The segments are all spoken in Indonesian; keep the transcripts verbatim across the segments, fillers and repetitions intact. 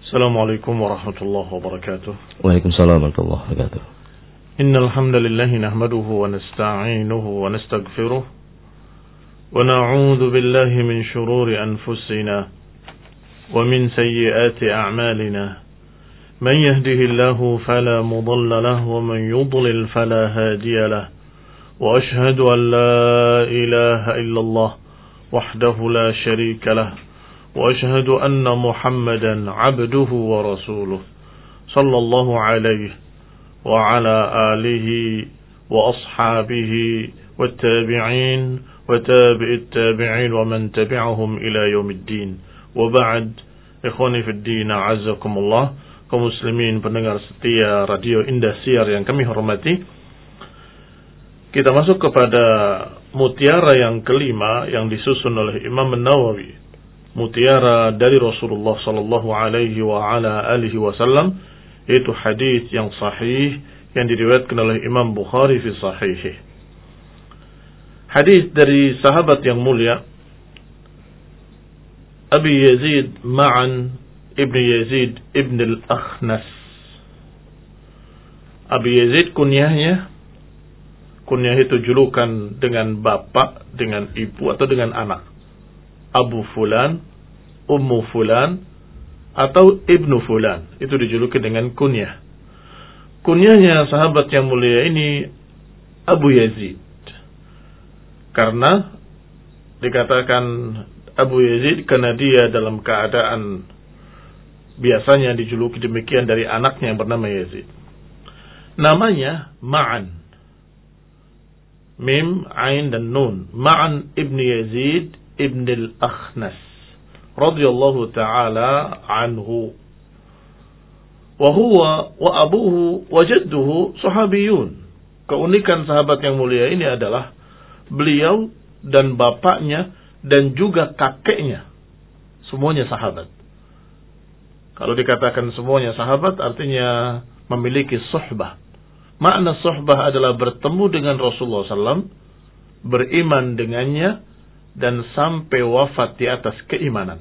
Assalamualaikum warahmatullahi wabarakatuh. Waalaikumsalam warahmatullahi wabarakatuh. Innal hamdalillah nahmaduhu wa nasta'inuhu wa nastaghfiruh wa na'udzu billahi min shururi anfusina wa min sayyiati a'malina. Man yahdihillahu fala mudilla lahu wa man yudlil fala hadiya lahu. Wa ashhadu an la ilaha illallah wahdahu la sharika lahu. وأشهد أن محمدا عبده ورسوله صلى الله عليه وعلى آله وأصحابه والتابعين وتابع التابعين ومن تبعهم إلى يوم الدين وبعد إخواني في الدين عزكم الله kaum muslimin pendengar setia Radio Indosiar yang kami hormati, kita masuk kepada mutiara yang kelima yang disusun oleh Imam An-Nawawi, mutiara dari Rasulullah sallallahu alaihi wa ala alihi wasallam, yaitu hadis yang sahih yang diriwayatkan oleh Imam Bukhari fi sahihih. Hadis dari sahabat yang mulia Abi Yazid Ma'an ibn Yazid ibn al-Akhnas. Abi Yazid kunyahnya, kunyah itu julukan dengan bapak, dengan ibu atau dengan anak. Abu Fulan, Ummu Fulan, atau Ibnu Fulan. Itu dijuluki dengan kunyah. Kunyahnya sahabat yang mulia ini Abu Yazid. Karena dikatakan Abu Yazid karena dia dalam keadaan biasanya dijuluki demikian dari anaknya yang bernama Yazid. Namanya Ma'an. Mim, Ain, dan Nun. Ma'an ibn Yazid ibn al-Akhnas radhiyallahu ta'ala anhu wa huwa wa abuhu wa jadduhu sahabiyun. Keunikan sahabat yang mulia ini adalah beliau dan bapaknya dan juga kakeknya semuanya sahabat. Kalau dikatakan semuanya sahabat artinya memiliki suhbah. Makna suhbah adalah bertemu dengan Rasulullah sallallahu alaihi wasallam, beriman dengannya, dan sampai wafat di atas keimanan.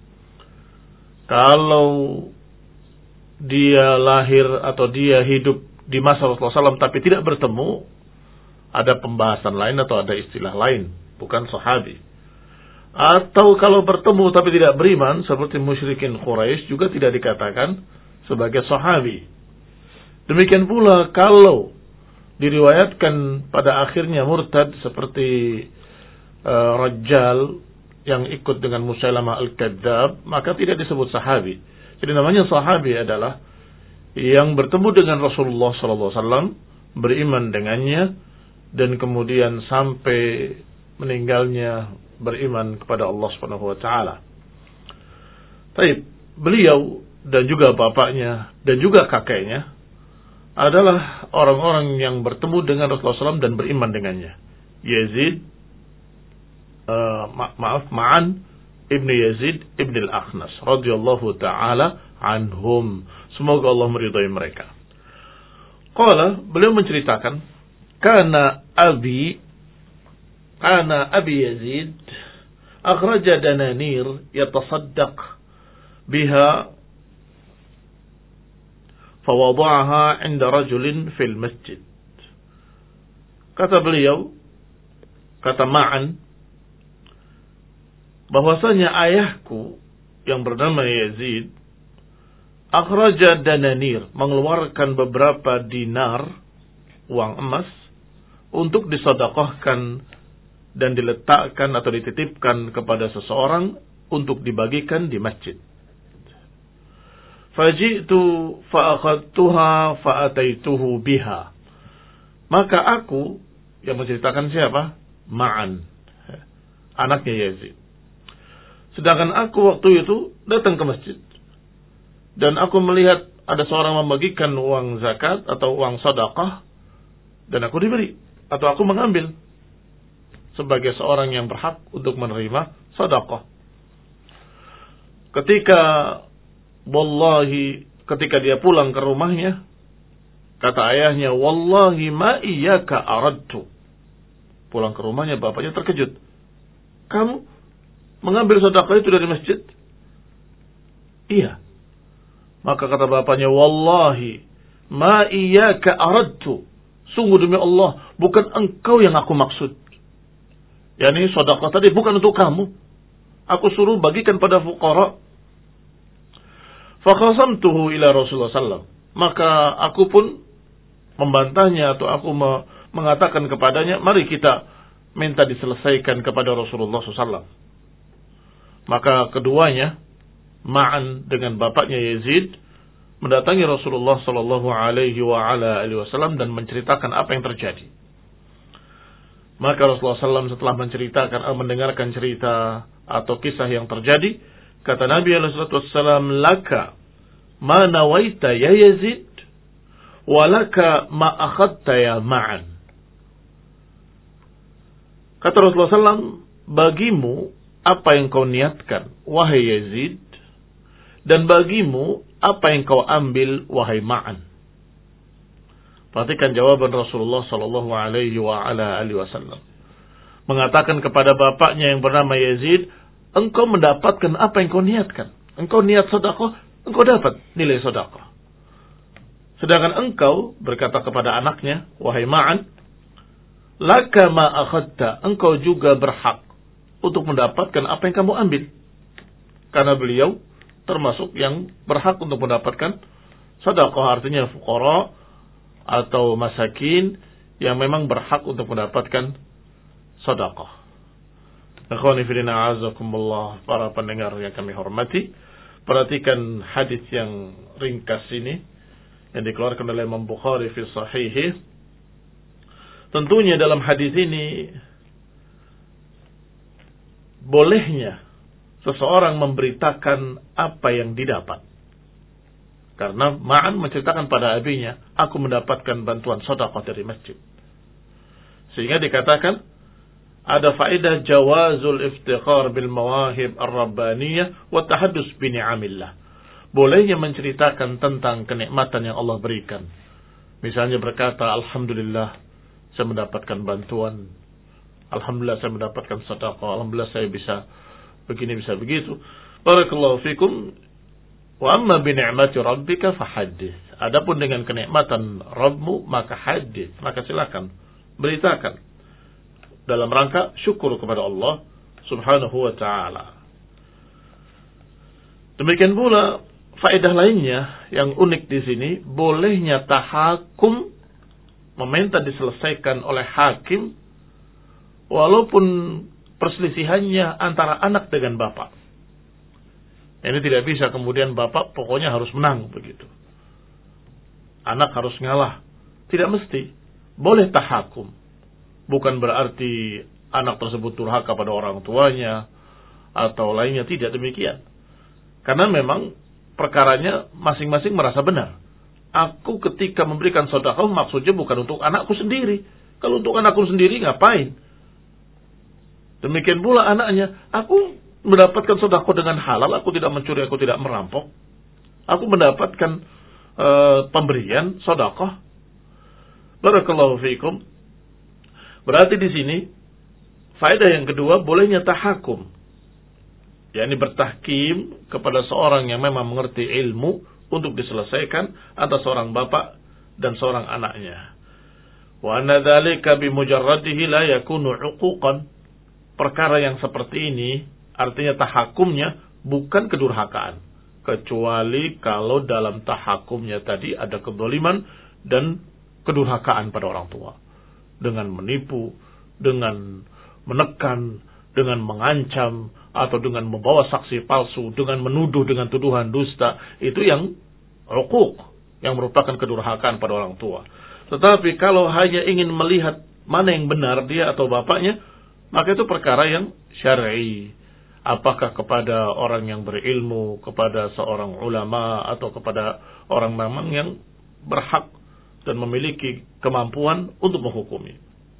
Kalau dia lahir atau dia hidup di masa Rasulullah sallallahu alaihi wasallam tapi tidak bertemu, ada pembahasan lain atau ada istilah lain, bukan sahabi. Atau kalau bertemu tapi tidak beriman, seperti musyrikin Quraisy, juga tidak dikatakan sebagai sahabi. Demikian pula kalau diriwayatkan pada akhirnya murtad seperti Uh, Rajjal yang ikut dengan Musailamah Al-Kadzab, maka tidak disebut sahabi. Jadi namanya sahabi adalah yang bertemu dengan Rasulullah sallallahu alaihi wasallam, beriman dengannya, dan kemudian sampai meninggalnya beriman kepada Allah Subhanahu wa taala. Baik, beliau dan juga bapaknya dan juga kakeknya adalah orang-orang yang bertemu dengan Rasulullah sallallahu alaihi wasallam dan beriman dengannya. Yazid Uh, ma maaf Ma'an ibn Yazid ibn al-Akhnas radhiyallahu ta'ala anhum, semoga Allah meridai mereka. Qala, beliau menceritakan, kana abi kana abi Yazid akhraja dananir yatasaddaq biha fawada'aha 'inda rajulin fil masjid. Kata beliau, kata Ma'an, bahwasanya ayahku yang bernama Yazid akhraja dananir, mengeluarkan beberapa dinar, uang emas, untuk disedekahkan dan diletakkan atau dititipkan kepada seseorang untuk dibagikan di masjid. Faji'tu fa'akhadtuha fa'ataituhu biha. Maka aku, yang menceritakan siapa? Ma'an, anaknya Yazid. Sedangkan aku waktu itu datang ke masjid. Dan aku melihat ada seorang membagikan uang zakat atau uang sedekah. Dan aku diberi. Atau aku mengambil. Sebagai seorang yang berhak untuk menerima sedekah. Ketika, wallahi, ketika dia pulang ke rumahnya, kata ayahnya, wallahi ma iyyaka aradtu. Pulang ke rumahnya, bapaknya terkejut. Kamu mengambil sedekah itu dari masjid? Iya. Maka kata bapaknya, wallahi ma iyyaka aradtu. Sungguh demi Allah, bukan engkau yang aku maksud. Yani sedekah tadi bukan untuk kamu. Aku suruh bagikan pada fuqara. Fakhasamtuhu ila Rasulullah sallallahu alaihi wasallam. Maka aku pun membantahnya atau aku mengatakan kepadanya, mari kita minta diselesaikan kepada Rasulullah sallallahu alaihi wasallam. Maka keduanya, Ma'an dengan bapaknya Yazid, mendatangi Rasulullah sallallahu alaihi wasallam dan menceritakan apa yang terjadi. Maka Rasulullah sallallahu alaihi wasallam setelah menceritakan, mendengarkan cerita atau kisah yang terjadi, kata Nabi alaihi wasallam, laka ma nawaita ya Yazid, walaka ma akhadta ya Ma'an. Kata Rasulullah sallallahu alaihi wasallam, bagimu apa yang kau niatkan, wahai Yazid, dan bagimu apa yang kau ambil, wahai Ma'an. Perhatikan jawaban Rasulullah sallallahu alaihi wasallam. Mengatakan kepada bapaknya yang bernama Yazid, engkau mendapatkan apa yang kau niatkan. Engkau niat sedekah, engkau dapat nilai sedekah. Sedangkan engkau berkata kepada anaknya, wahai Ma'an, laka ma akhadta, engkau juga berhak untuk mendapatkan apa yang kamu ambil. Karena beliau termasuk yang berhak untuk mendapatkan sedekah, artinya fuqara atau masakin yang memang berhak untuk mendapatkan sedekah. Akhwani fillah azakumullah, para pendengar yang kami hormati, perhatikan hadis yang ringkas ini yang dikeluarkan oleh Imam Bukhari fi sahihih. Tentunya dalam hadis ini bolehnya seseorang memberitakan apa yang didapat. Karena Ma'an menceritakan pada abinya, aku mendapatkan bantuan sedekah dari masjid. Sehingga dikatakan ada faedah jawazul iftikhar bil mawahib ar-rabbaniyah wa tahaddus bi ni'amillah. Bolehnya menceritakan tentang kenikmatan yang Allah berikan. Misalnya berkata, alhamdulillah saya mendapatkan bantuan, alhamdulillah saya mendapatkan sedekah, alhamdulillah saya bisa begini, bisa begitu. Barakallahu fikum. Wa amma bi ni'mati rabbika fahaddits. Adapun dengan kenikmatan Rabbmu, maka hadits, maka silakan beritakan dalam rangka syukur kepada Allah Subhanahu wa taala. Demikian pula faedah lainnya yang unik di sini, bolehnya tahakum, meminta diselesaikan oleh hakim walaupun perselisihannya antara anak dengan bapak. Ini tidak bisa kemudian bapak pokoknya harus menang begitu. Anak harus ngalah. Tidak mesti. Boleh tahakum. Bukan berarti anak tersebut durhaka pada orang tuanya atau lainnya, tidak demikian. Karena memang perkaranya masing-masing merasa benar. Aku ketika memberikan sedekah maksudnya bukan untuk anakku sendiri. Kalau untuk anakku sendiri ngapain? Demikian pula anaknya, aku mendapatkan sedekah dengan halal, aku tidak mencuri, aku tidak merampok. Aku mendapatkan uh, pemberian sedekah. Barakallahu fiikum. Berarti di sini faedah yang kedua, bolehnya tahakum. yakni bertahkim kepada seorang yang memang mengerti ilmu untuk diselesaikan antara seorang bapak dan seorang anaknya. Wa anna dzalika bi mujarradihi la yakunu 'uquqan. Perkara yang seperti ini artinya tahakumnya bukan kedurhakaan, kecuali kalau dalam tahakumnya tadi ada kezaliman dan kedurhakaan pada orang tua, dengan menipu, dengan menekan, dengan mengancam, atau dengan membawa saksi palsu, dengan menuduh dengan tuduhan dusta. Itu yang uquq, yang merupakan kedurhakaan pada orang tua. Tetapi kalau hanya ingin melihat mana yang benar, dia atau bapaknya, maka itu perkara yang syar'i. Apakah kepada orang yang berilmu, kepada seorang ulama, atau kepada orang memang yang berhak dan memiliki kemampuan untuk menghukumi.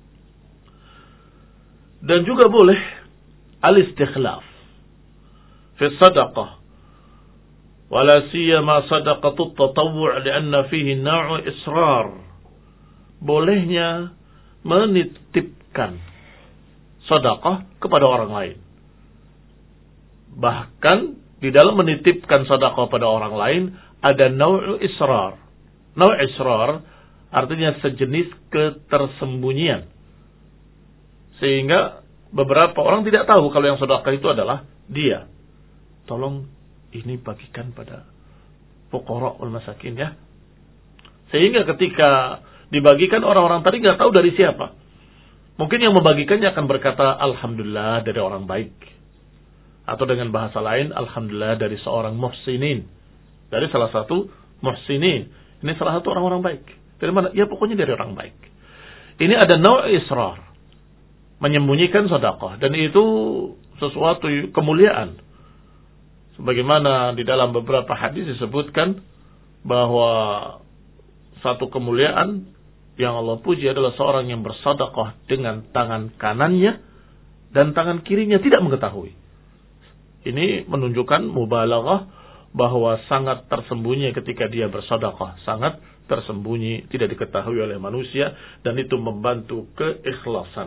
Dan juga boleh al-istikhlaf fi sadaqah, wala siyama sadaqatut tatawwu' lianna fihi naw'u israr. Bolehnya menitipkan sedekah kepada orang lain, bahkan di dalam menitipkan sedekah pada orang lain ada nau' israr. Nau' israr artinya sejenis ketersembunyian. Sehingga beberapa orang tidak tahu kalau yang sedekah itu adalah dia. Tolong ini bagikan pada fuqara wal masakin ya. Sehingga ketika dibagikan orang-orang tadi nggak tahu dari siapa. Mungkin yang membagikannya akan berkata alhamdulillah dari orang baik. Atau dengan bahasa lain, alhamdulillah dari seorang muhsinin. Dari salah satu muhsinin. Ini salah satu orang-orang baik. Dari mana? Ya pokoknya dari orang baik. Ini ada nau' israr. Menyembunyikan sedekah. Dan itu sesuatu kemuliaan. Sebagaimana di dalam beberapa hadis disebutkan bahwa satu kemuliaan yang Allah puji adalah seorang yang bersedekah dengan tangan kanannya dan tangan kirinya tidak mengetahui. Ini menunjukkan mubalaghah bahwa sangat tersembunyi ketika dia bersedekah, sangat tersembunyi, tidak diketahui oleh manusia dan itu membantu keikhlasan.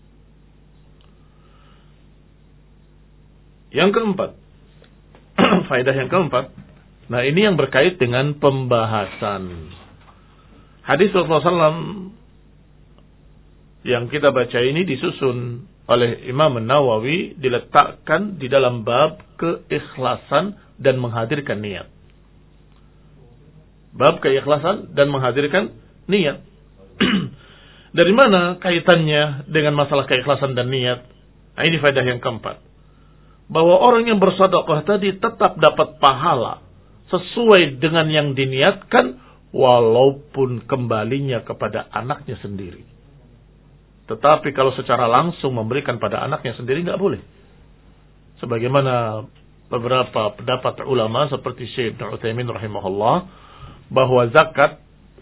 Yang keempat, faedah yang keempat, nah ini yang berkait dengan pembahasan. Hadis Rasulullah shallallahu alaihi wasallam yang kita baca ini disusun oleh Imam Nawawi, diletakkan di dalam bab keikhlasan dan menghadirkan niat. Bab keikhlasan dan menghadirkan niat. Dari mana kaitannya dengan masalah keikhlasan dan niat? Nah, ini faedah yang keempat. Bahwa orang yang bersedekah tadi tetap dapat pahala sesuai dengan yang diniatkan walaupun kembalinya kepada anaknya sendiri. Tetapi kalau secara langsung memberikan pada anaknya sendiri nggak boleh. Sebagaimana beberapa pendapat ulama seperti Syekh Ibnu Utsaimin rahimahullah bahwa zakat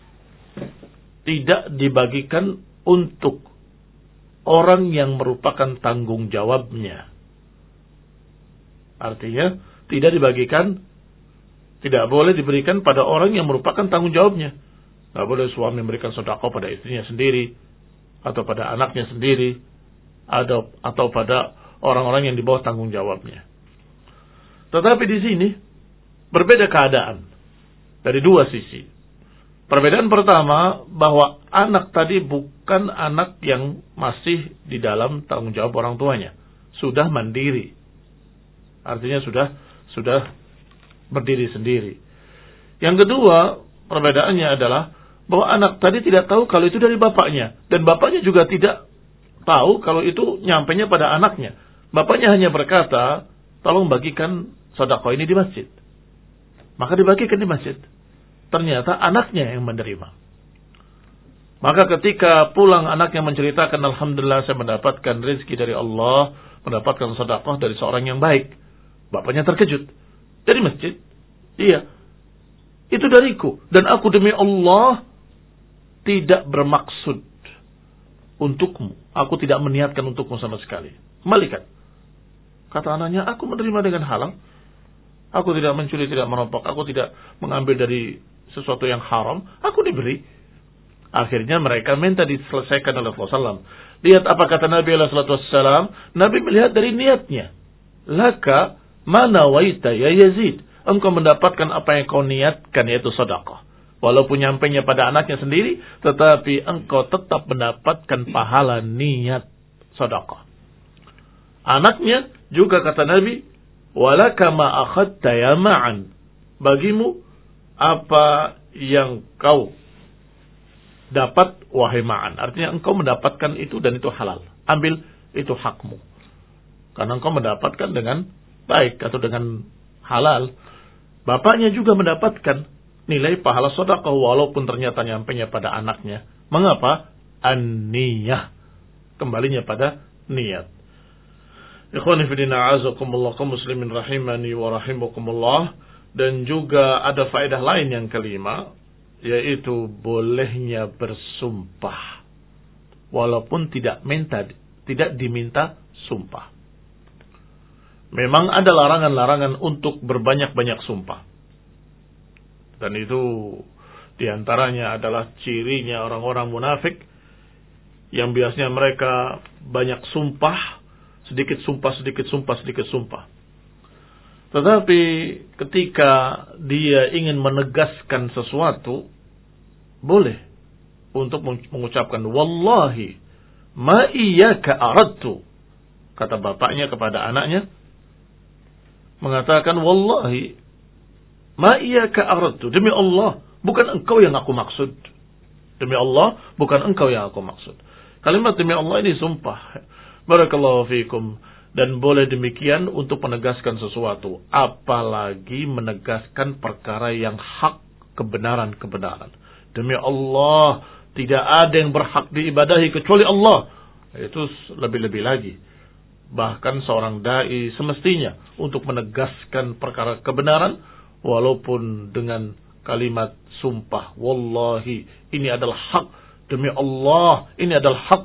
tidak dibagikan untuk orang yang merupakan tanggung jawabnya. Artinya tidak dibagikan, tidak boleh diberikan pada orang yang merupakan tanggung jawabnya. Nggak boleh suami memberikan sedekah pada istrinya sendiri, atau pada anaknya sendiri, atau, atau pada orang-orang yang di bawah tanggung jawabnya. Tetapi di sini berbeda keadaan dari dua sisi. Perbedaan pertama bahwa anak tadi bukan anak yang masih di dalam tanggung jawab orang tuanya, sudah mandiri. Artinya sudah sudah berdiri sendiri. Yang kedua, perbedaannya adalah bahwa anak tadi tidak tahu kalau itu dari bapaknya. Dan bapaknya juga tidak tahu kalau itu nyampainya pada anaknya. Bapaknya hanya berkata, tolong bagikan sedekah ini di masjid. Maka dibagikan di masjid. Ternyata anaknya yang menerima. Maka ketika pulang anaknya menceritakan, alhamdulillah saya mendapatkan rezeki dari Allah, mendapatkan sedekah dari seorang yang baik. Bapaknya terkejut. Dari masjid? Iya. Itu dariku. Dan aku demi Allah tidak bermaksud untukmu. Aku tidak meniatkan untukmu sama sekali. Kembalikan. Kata anaknya, aku menerima dengan halal. Aku tidak mencuri, tidak merampok. Aku tidak mengambil dari sesuatu yang haram. Aku diberi. Akhirnya mereka minta diselesaikan oleh Rasulullah shallallahu alaihi wasallam. Lihat apa kata Nabi alaihi wasallam. Nabi melihat dari niatnya. Laka mana waita ya Yazid. Engkau mendapatkan apa yang kau niatkan, yaitu sedekah. Walaupun nyampainya pada anaknya sendiri, tetapi engkau tetap mendapatkan pahala niat sedekah. Anaknya juga kata Nabi, walaka ma akhadta ya ma'an. Bagimu apa yang kau dapat wahai ma'an. Artinya engkau mendapatkan itu dan itu halal. Ambil, itu hakmu. Karena engkau mendapatkan dengan baik atau dengan halal. Bapaknya juga mendapatkan nilai pahala sedekah walaupun ternyata nyampainya pada anaknya. Mengapa? An-niyah. Kembalinya pada niat. Ikhwani fillah a'azakumullah kaum muslimin rahimani wa rahimakumullah. Dan juga ada faedah lain yang kelima, yaitu bolehnya bersumpah walaupun tidak minta, tidak diminta sumpah. Memang ada larangan-larangan untuk berbanyak-banyak sumpah. Dan itu diantaranya adalah cirinya orang-orang munafik yang biasanya mereka banyak sumpah, sedikit sumpah, sedikit sumpah, sedikit sumpah. Tetapi ketika dia ingin menegaskan sesuatu, boleh untuk mengucapkan wallahi ma iyyaka aradtu. Kata bapaknya kepada anaknya, mengatakan wallahi ma iyyaka aradtu, demi Allah bukan engkau yang aku maksud. Demi Allah bukan engkau yang aku maksud. Kalimat demi Allah ini sumpah. Barakallahu fikum. Dan boleh demikian untuk menegaskan sesuatu. Apalagi menegaskan perkara yang hak, kebenaran-kebenaran. Demi Allah, tidak ada yang berhak diibadahi kecuali Allah. Itu lebih-lebih lagi. Bahkan seorang da'i semestinya untuk menegaskan perkara kebenaran, walaupun dengan kalimat sumpah. Wallahi, ini adalah hak. Demi Allah, ini adalah hak.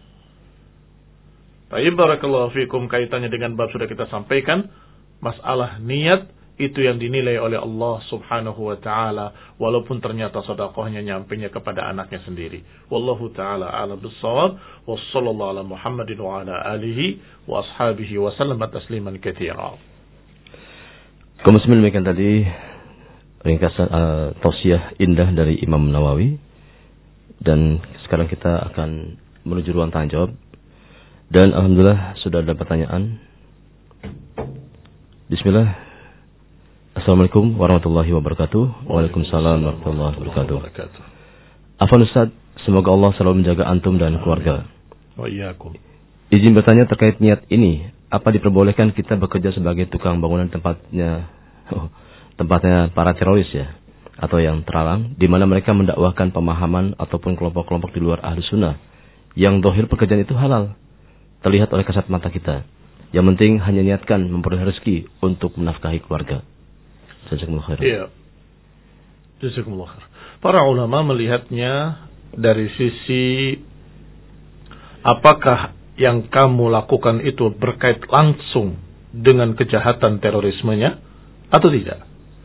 Baik, barakallahu fikum, kaitannya dengan bab sudah kita sampaikan. Masalah niat itu yang dinilai oleh Allah subhanahu wa ta'ala, walaupun ternyata sedekahnya nyampainya kepada anaknya sendiri. Wallahu ta'ala a'lam bis-shawab. Wassallallahu ala Muhammadin wa ala alihi wa ashabihi wa sallam tasliman katsira. Kaum muslimin, demikian tadi ringkasan uh, tausiah indah dari Imam Nawawi. Dan sekarang kita akan menuju ruang tanya jawab. Dan alhamdulillah sudah ada pertanyaan. Bismillah. Assalamualaikum warahmatullahi wabarakatuh. Waalaikumsalam warahmatullahi wabarakatuh. Afwan Ustaz, semoga Allah selalu menjaga antum dan keluarga. Wa iyyakum. Izin bertanya terkait niat ini, apa diperbolehkan kita bekerja sebagai tukang bangunan tempatnya oh, tempatnya para teroris ya, atau yang terlarang, di mana mereka mendakwahkan pemahaman ataupun kelompok-kelompok di luar Ahlus Sunnah yang zahir pekerjaan itu halal, terlihat oleh kasat mata kita. Yang penting hanya niatkan memperoleh rezeki untuk menafkahi keluarga. Jazakumullah khair. Iya. Jazakumullah khair. Para ulama melihatnya dari sisi apakah yang kamu lakukan itu berkait langsung dengan kejahatan terorismenya atau tidak.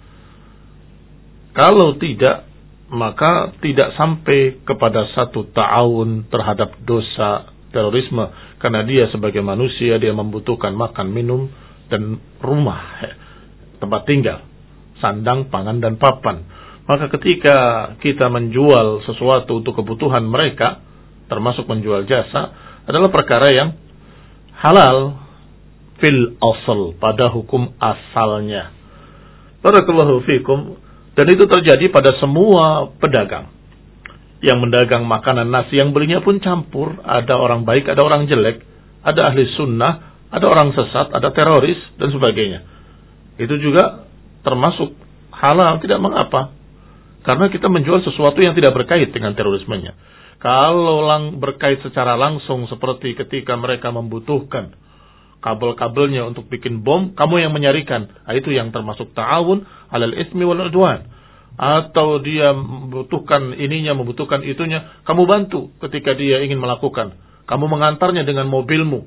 Kalau tidak, maka tidak sampai kepada satu ta'awun terhadap dosa terorisme, karena dia sebagai manusia dia membutuhkan makan, minum, dan rumah, tempat tinggal, sandang, pangan, dan papan. Maka ketika kita menjual sesuatu untuk kebutuhan mereka, termasuk menjual jasa, adalah perkara yang halal fil asal, pada hukum asalnya. Barakallahu fikum. Dan itu terjadi pada semua pedagang yang mendagang makanan nasi, yang belinya pun campur. Ada orang baik, ada orang jelek, ada ahli sunnah, ada orang sesat, ada teroris, dan sebagainya. Itu juga termasuk halal, tidak mengapa. Karena kita menjual sesuatu yang tidak berkait dengan terorismenya. Kalau lang berkait secara langsung, seperti ketika mereka membutuhkan kabel-kabelnya untuk bikin bom, kamu yang menyarikan, itu yang termasuk ta'awun alal ismi wal udwan. Atau dia membutuhkan ininya, membutuhkan itunya, kamu bantu ketika dia ingin melakukan. Kamu mengantarnya dengan mobilmu,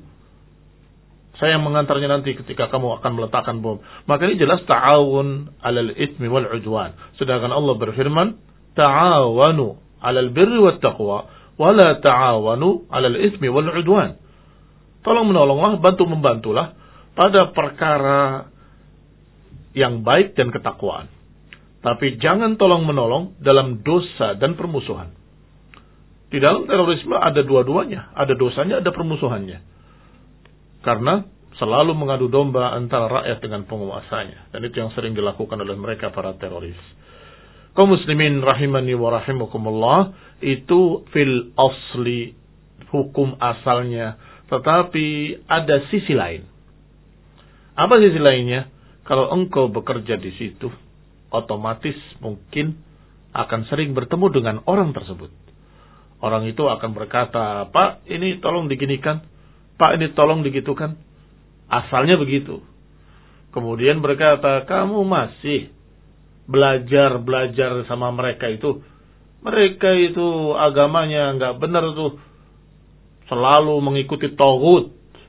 saya yang mengantarnya nanti ketika kamu akan meletakkan bom. Maka ini jelas ta'awun alal ismi wal udwan. Sedangkan Allah berfirman, ta'awanu alal birri wat taqwa, wala ta'awanu alal ismi wal udwan. Tolong menolonglah, bantu membantulah pada perkara yang baik dan ketakwaan. Tapi jangan tolong menolong dalam dosa dan permusuhan. Di dalam terorisme ada dua-duanya, ada dosanya, ada permusuhannya. Karena selalu mengadu domba antara rakyat dengan penguasanya, dan itu yang sering dilakukan oleh mereka para teroris. Kaum muslimin rahimani wa rahimakumullah, itu fil asli, hukum asalnya. Tetapi ada sisi lain. Apa sisi lainnya? Kalau engkau bekerja di situ, otomatis mungkin akan sering bertemu dengan orang tersebut. Orang itu akan berkata, Pak, ini tolong diginikan, Pak, ini tolong digitukan. Asalnya begitu. Kemudian berkata, kamu masih belajar-belajar sama mereka itu. Mereka itu agamanya nggak benar tuh. Selalu mengikuti taghut.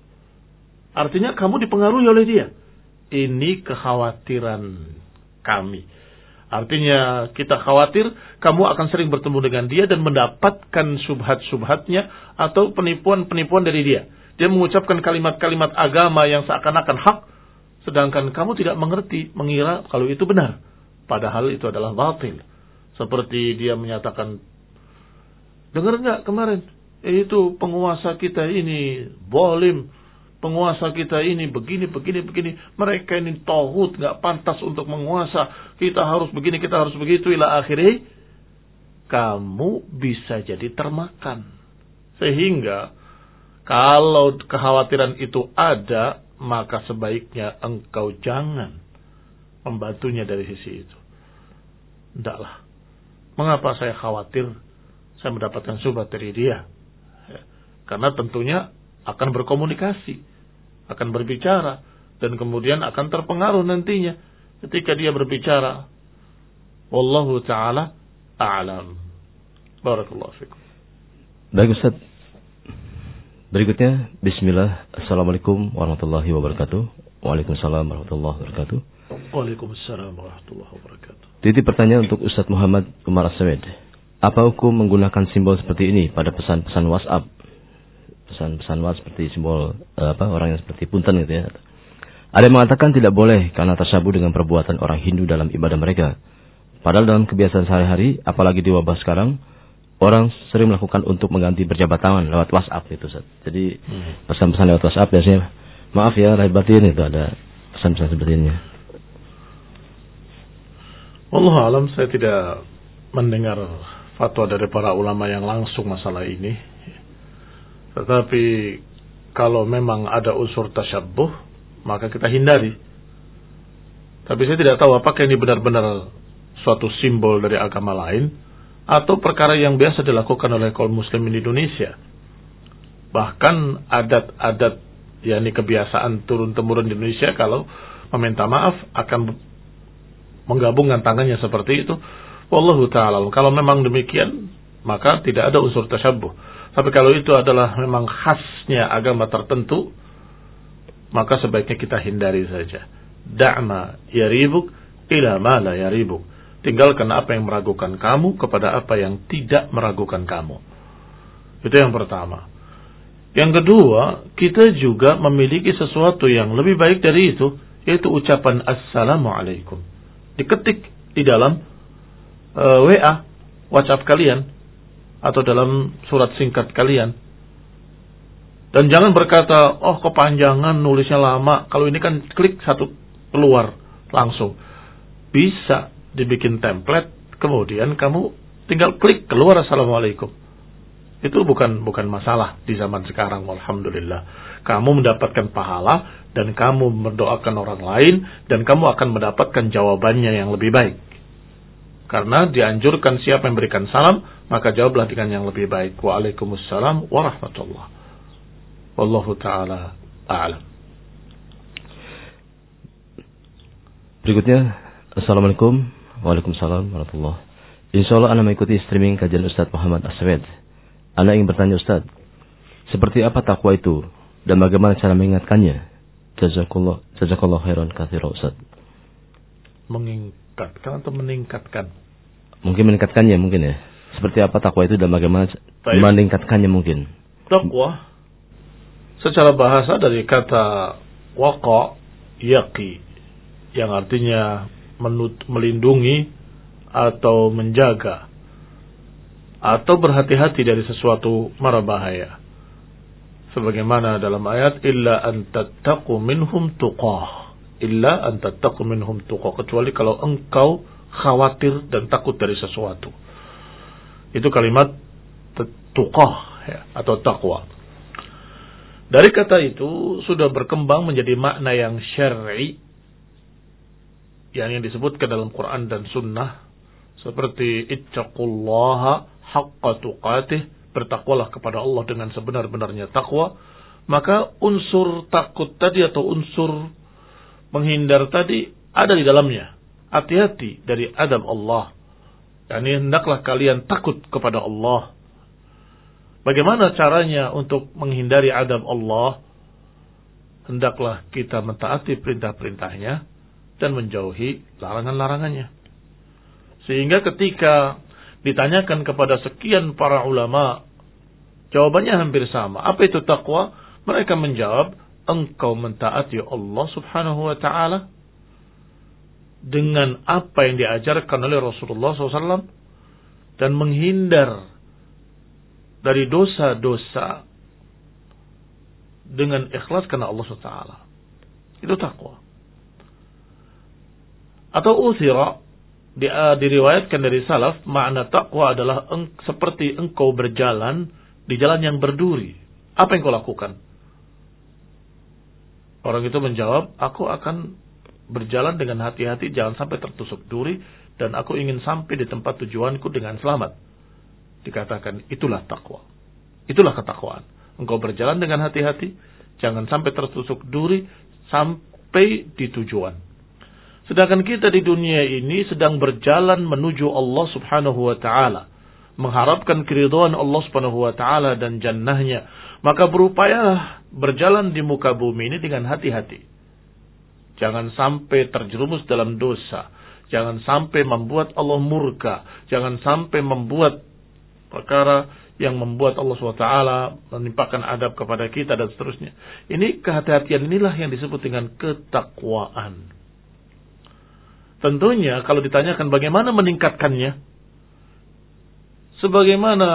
Artinya kamu dipengaruhi oleh dia. Ini kekhawatiran kami. Artinya kita khawatir kamu akan sering bertemu dengan dia dan mendapatkan subhat-subhatnya atau penipuan-penipuan dari dia. Dia mengucapkan kalimat-kalimat agama yang seakan-akan hak, sedangkan kamu tidak mengerti, mengira kalau itu benar, padahal itu adalah batil. Seperti dia menyatakan, dengar nggak kemarin, itu penguasa kita ini zalim, penguasa kita ini begini, begini, begini, mereka ini tauhid, nggak pantas untuk menguasa, kita harus begini, kita harus begitu, ila akhirnya, kamu bisa jadi termakan. Sehingga kalau kekhawatiran itu ada, maka sebaiknya engkau jangan membantunya dari sisi itu. Tidaklah. Mengapa saya khawatir saya mendapatkan syubhat dari dia? Ya, karena tentunya akan berkomunikasi, akan berbicara, dan kemudian akan terpengaruh nantinya ketika dia berbicara. Wallahu ta'ala a'lam. Barakallahu fikum. Baik Ustaz. Berikutnya, bismillah, assalamualaikum warahmatullahi wabarakatuh. Waalaikumsalam warahmatullahi wabarakatuh. Waalaikumsalam warahmatullahi wabarakatuh. Titip pertanyaan untuk Ustaz Muhammad Umar Aswed. Apa hukum menggunakan simbol seperti ini pada pesan-pesan WhatsApp? Pesan-pesan WhatsApp seperti simbol eh, apa orang yang seperti punten gitu ya. Ada yang mengatakan tidak boleh karena tersabu dengan perbuatan orang Hindu dalam ibadah mereka. Padahal dalam kebiasaan sehari-hari, apalagi di wabah sekarang, orang sering melakukan untuk mengganti berjabat tangan lewat WhatsApp itu, Ustaz. Jadi hmm. pesan-pesan lewat WhatsApp biasanya, maaf ya lahir batin itu ada pesan-pesan seperti ini. Wallahu alam, saya tidak mendengar fatwa dari para ulama yang langsung masalah ini. Tetapi kalau memang ada unsur tasyabbuh, maka kita hindari. Tapi saya tidak tahu apakah ini benar-benar suatu simbol dari agama lain atau perkara yang biasa dilakukan oleh kaum muslim di Indonesia. Bahkan adat-adat, yakni kebiasaan turun-temurun di Indonesia, kalau meminta maaf akan menggabungkan tangannya seperti itu. Wallahu ta'ala. Kalau memang demikian, maka tidak ada unsur tasyabbuh. Tapi kalau itu adalah memang khasnya agama tertentu, maka sebaiknya kita hindari saja. Da'ma yaribuk ila ma la yaribuk. Tinggalkan apa yang meragukan kamu kepada apa yang tidak meragukan kamu. Itu yang pertama. Yang kedua, kita juga memiliki sesuatu yang lebih baik dari itu, yaitu ucapan Assalamualaikum. Diketik di dalam uh, W A, WhatsApp kalian, atau dalam surat singkat kalian. Dan jangan berkata, oh kepanjangan, nulisnya lama. Kalau ini kan klik satu, keluar langsung. Bisa dibikin template, kemudian kamu tinggal klik, keluar Assalamualaikum. Itu bukan bukan masalah di zaman sekarang, alhamdulillah. Kamu mendapatkan pahala, dan kamu mendoakan orang lain, dan kamu akan mendapatkan jawabannya yang lebih baik. Karena dianjurkan siapa yang berikan salam, maka jawablah dengan yang lebih baik. Waalaikumsalam warahmatullah. Wallahu ta'ala a'lam. Berikutnya, assalamualaikum. Waalaikumsalam warahmatullah. Insyaallah Anda mengikuti streaming kajian Ustaz Muhammad Aswed. Anda ingin bertanya Ustaz, seperti apa takwa itu dan bagaimana cara mengingatkannya? Jazakallah, jazakallah khairan katsira Ustaz. Meningkatkan atau meningkatkan? Mungkin meningkatkannya mungkin ya. Seperti apa takwa itu dan bagaimana Baik. meningkatkannya mungkin? Takwa secara bahasa dari kata waqa yaqi, yang artinya menut, melindungi atau menjaga atau berhati-hati dari sesuatu mara bahaya. Sebagaimana dalam ayat, illa an tattaqu minhum tuqah, illa an tattaqu minhum tuqah, kecuali kalau engkau khawatir dan takut dari sesuatu. Itu kalimat tuqah ya, atau taqwa. Dari kata itu sudah berkembang menjadi makna yang syar'i, yang yang disebutkan dalam Quran dan Sunnah, seperti ittaqullaha haqqa tuqatih, bertakwalah kepada Allah dengan sebenar-benarnya takwa. Maka unsur takut tadi atau unsur menghindar tadi ada di dalamnya. Hati-hati dari adab Allah. Yani hendaklah kalian takut kepada Allah. Bagaimana caranya untuk menghindari adab Allah? Hendaklah kita mentaati perintah-perintahnya dan menjauhi larangan-larangannya. Sehingga ketika ditanyakan kepada sekian para ulama, jawabannya hampir sama. Apa itu takwa? Mereka menjawab, engkau mentaati Allah subhanahu wa ta'ala dengan apa yang diajarkan oleh Rasulullah shallallahu alaihi wasallam dan menghindar dari dosa-dosa dengan ikhlas karena Allah subhanahu wa taala. Itu takwa. Atau uthira, di, uh, diriwayatkan dari salaf, makna takwa adalah eng, seperti engkau berjalan di jalan yang berduri. Apa yang kau lakukan? Orang itu menjawab, aku akan berjalan dengan hati-hati, jangan sampai tertusuk duri, dan aku ingin sampai di tempat tujuanku dengan selamat. Dikatakan, itulah takwa. Itulah ketakwaan. Engkau berjalan dengan hati-hati, jangan sampai tertusuk duri, sampai di tujuan. Sedangkan kita di dunia ini sedang berjalan menuju Allah subhanahu wa ta'ala, mengharapkan keridhaan Allah subhanahu wa ta'ala dan jannahnya. Maka berupayalah berjalan di muka bumi ini dengan hati-hati. Jangan sampai terjerumus dalam dosa. Jangan sampai membuat Allah murka. Jangan sampai membuat perkara yang membuat Allah subhanahu wa taala menimpakan adab kepada kita dan seterusnya. Ini kehati-hatian inilah yang disebut dengan ketakwaan. Tentunya kalau ditanyakan bagaimana meningkatkannya, sebagaimana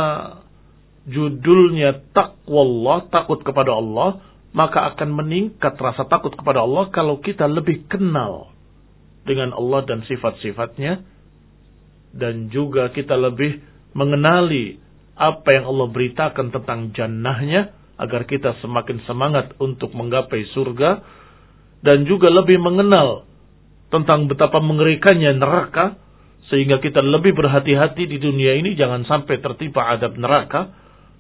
judulnya taqwallah, takut kepada Allah, maka akan meningkat rasa takut kepada Allah kalau kita lebih kenal dengan Allah dan sifat-sifatnya, dan juga kita lebih mengenali apa yang Allah beritakan tentang jannahnya, agar kita semakin semangat untuk menggapai surga, dan juga lebih mengenal tentang betapa mengerikannya neraka, sehingga kita lebih berhati-hati di dunia ini jangan sampai tertimpa adab neraka,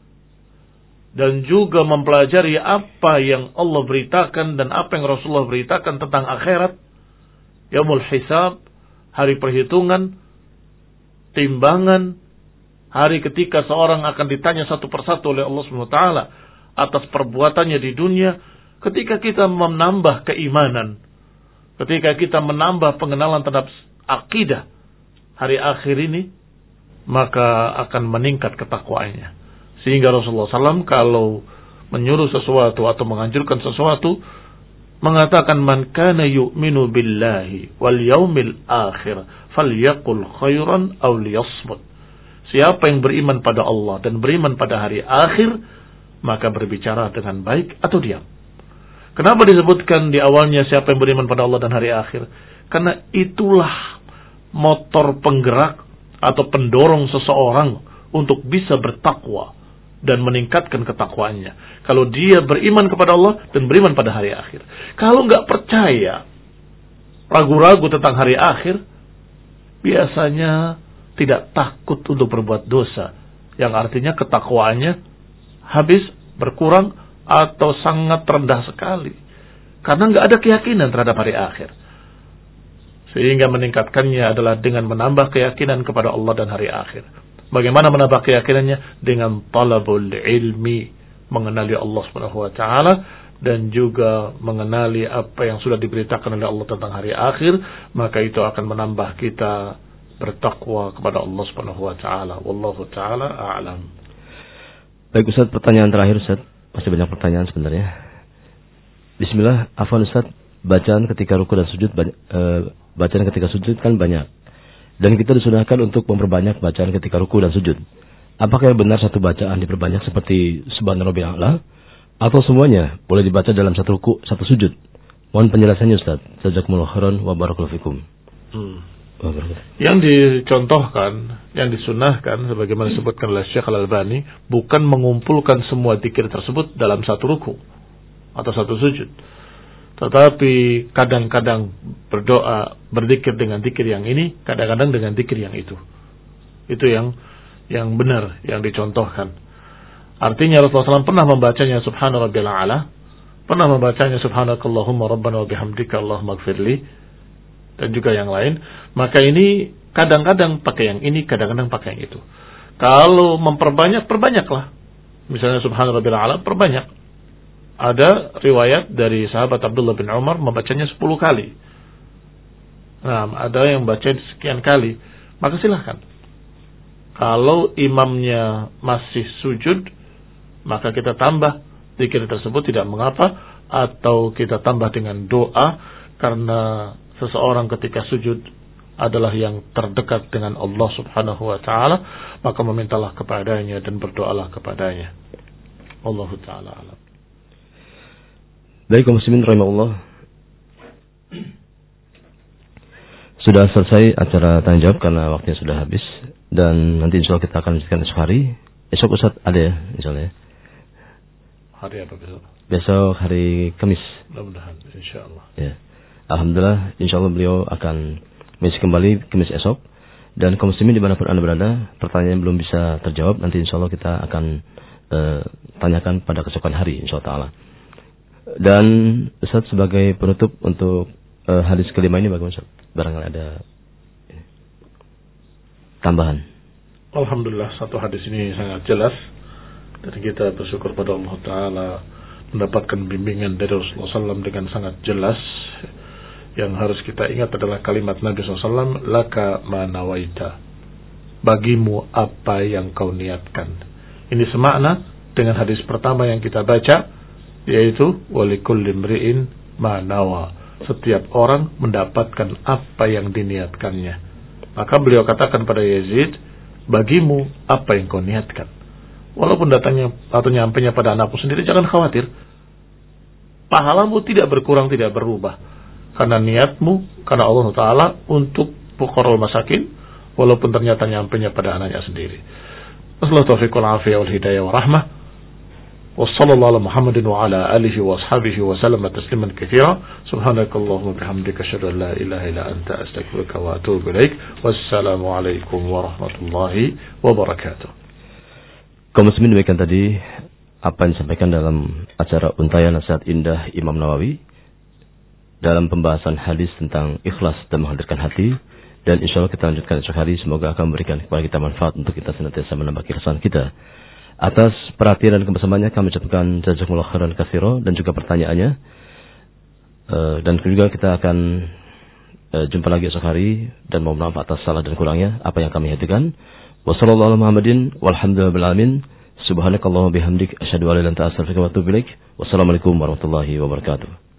dan juga mempelajari apa yang Allah beritakan dan apa yang Rasulullah beritakan tentang akhirat, yaumul hisab, hari perhitungan, timbangan, hari ketika seorang akan ditanya satu persatu oleh Allah subhanahu wa taala atas perbuatannya di dunia. Ketika kita menambah keimanan, ketika kita menambah pengenalan terhadap akidah hari akhir ini, maka akan meningkat ketakwaannya. Sehingga Rasulullah shallallahu alaihi wasallam kalau menyuruh sesuatu atau menganjurkan sesuatu, mengatakan, man kana yu'minu billahi wal yaumil akhir falyaqul khairan aw liyasmut. Siapa yang beriman pada Allah dan beriman pada hari akhir, maka berbicara dengan baik atau diam. Kenapa disebutkan di awalnya siapa yang beriman pada Allah dan hari akhir? Karena itulah motor penggerak atau pendorong seseorang untuk bisa bertakwa dan meningkatkan ketakwaannya. Kalau dia beriman kepada Allah dan beriman pada hari akhir. Kalau nggak percaya, ragu-ragu tentang hari akhir, biasanya tidak takut untuk berbuat dosa, yang artinya ketakwaannya habis, berkurang, atau sangat rendah sekali, karena nggak ada keyakinan terhadap hari akhir. Sehingga meningkatkannya adalah dengan menambah keyakinan kepada Allah dan hari akhir. Bagaimana menambah keyakinannya? Dengan talabul ilmi, mengenali Allah subhanahu wa ta'ala, dan juga mengenali apa yang sudah diberitakan oleh Allah tentang hari akhir. Maka itu akan menambah kita bertakwa kepada Allah subhanahu wa ta'ala. Wallahu ta'ala a'lam. Baik Ustaz, pertanyaan terakhir Ustaz. Masih banyak pertanyaan sebenarnya. Bismillah, afwan Ustaz, bacaan ketika ruku dan sujud banyak, e, bacaan ketika sujud kan banyak, dan kita disunahkan untuk memperbanyak bacaan ketika ruku dan sujud. Apakah benar satu bacaan diperbanyak seperti subhana rabbiyal a'la, atau semuanya boleh dibaca dalam satu ruku, satu sujud? Mohon penjelasannya Ustaz. Jazakumullahu khairan wa barakallahu fikum. Hmm. Yang dicontohkan, yang disunahkan sebagaimana disebutkan oleh Syekh Al-Albani, bukan mengumpulkan semua zikir tersebut dalam satu ruku atau satu sujud, tetapi kadang-kadang berdoa, berzikir dengan zikir yang ini, kadang-kadang dengan zikir yang itu. Itu yang yang benar, yang dicontohkan. Artinya Rasulullah shallallahu alaihi wasallam pernah membacanya subhana rabbiyal a'la, pernah membacanya subhanakallahumma rabbana wa bihamdika allahumma ighfirli, dan juga yang lain. Maka ini kadang-kadang pakai yang ini, kadang-kadang pakai yang itu. Kalau memperbanyak, perbanyaklah. Misalnya subhana rabbiyal a'la, perbanyak. Ada riwayat dari sahabat Abdullah bin Umar membacanya sepuluh kali. Nah, ada yang baca sekian kali. Maka silahkan. Kalau imamnya masih sujud, maka kita tambah zikir tersebut, tidak mengapa. atau kita tambah dengan doa, karena seseorang ketika sujud adalah yang terdekat dengan Allah Subhanahu wa taala, maka memintalah kepadanya dan berdoalah kepadanya. Allahu taala alam. Baik kaum muslimin rahimahullah. Sudah selesai acara tanya jawab karena waktunya sudah habis, dan nanti insyaallah kita akan lanjutkan esok hari. Esok Ustaz ada ya insyaallah ya. Hari apa besok? Besok hari Kamis. Mudah-mudahan insyaallah. Ya. Alhamdulillah insyaallah beliau akan mengisi kembali Kamis esok. Dan kaum muslimin dimanapun Anda berada, pertanyaan yang belum bisa terjawab nanti insyaallah kita akan uh, tanyakan pada keesokan hari insyaallah taala. Dan Ustaz sebagai penutup untuk uh, hadis kelima ini bagaimana Ustaz? Barangkali ada tambahan. Alhamdulillah, satu hadis ini sangat jelas, dan kita bersyukur pada Allah Ta'ala mendapatkan bimbingan dari Rasulullah shallallahu alaihi wasallam dengan sangat jelas. Yang harus kita ingat adalah kalimat Nabi shallallahu alaihi wasallam, laka ma nawaita, bagimu apa yang kau niatkan. Ini semakna dengan hadis pertama yang kita baca, yaitu walikulli mri'in ma nawa, setiap orang mendapatkan apa yang diniatkannya. Maka beliau katakan pada Yazid, bagimu apa yang kau niatkan. Walaupun datangnya atau nyampainya pada anakmu sendiri, jangan khawatir. Pahalamu tidak berkurang, tidak berubah. Karena niatmu, karena Allah Ta'ala untuk fuqara'ul masakin, walaupun ternyata nyampainya pada anaknya sendiri. Wassalamualaikum warahmatullahi wal hidayah wa rahmah. Wassallallahu ala Muhammadin wa ala alihi wa ashabihi wa sallam tasliman katsira. Subhanakallahumma bihamdika asyhadu an la ilaha illa anta astaghfiruka wa atubu ilaik. Wassalamu alaikum warahmatullahi wabarakatuh. Kaum muslimin, demikian tadi apa yang disampaikan dalam acara Untayan Nasihat Indah Imam Nawawi dalam pembahasan hadis tentang ikhlas dan menghadirkan hati. Dan insya Allah kita lanjutkan esok hari. Semoga akan memberikan kepada kita manfaat untuk kita senantiasa menambah keikhlasan kita. Atas perhatian dan kebersamaannya kami ucapkan jazakumullah khairan katsira, dan juga pertanyaannya. Uh, dan juga kita akan uh, jumpa lagi esok hari, dan mohon maaf atas salah dan kurangnya apa yang kami hatikan. Wassallallahu ala Muhammadin walhamdulillahi rabbil alamin. Subhanakallahumma bihamdik asyhadu an la ilaha illa anta astaghfiruka wa atubu ilaik. Wassalamualaikum warahmatullahi wabarakatuh.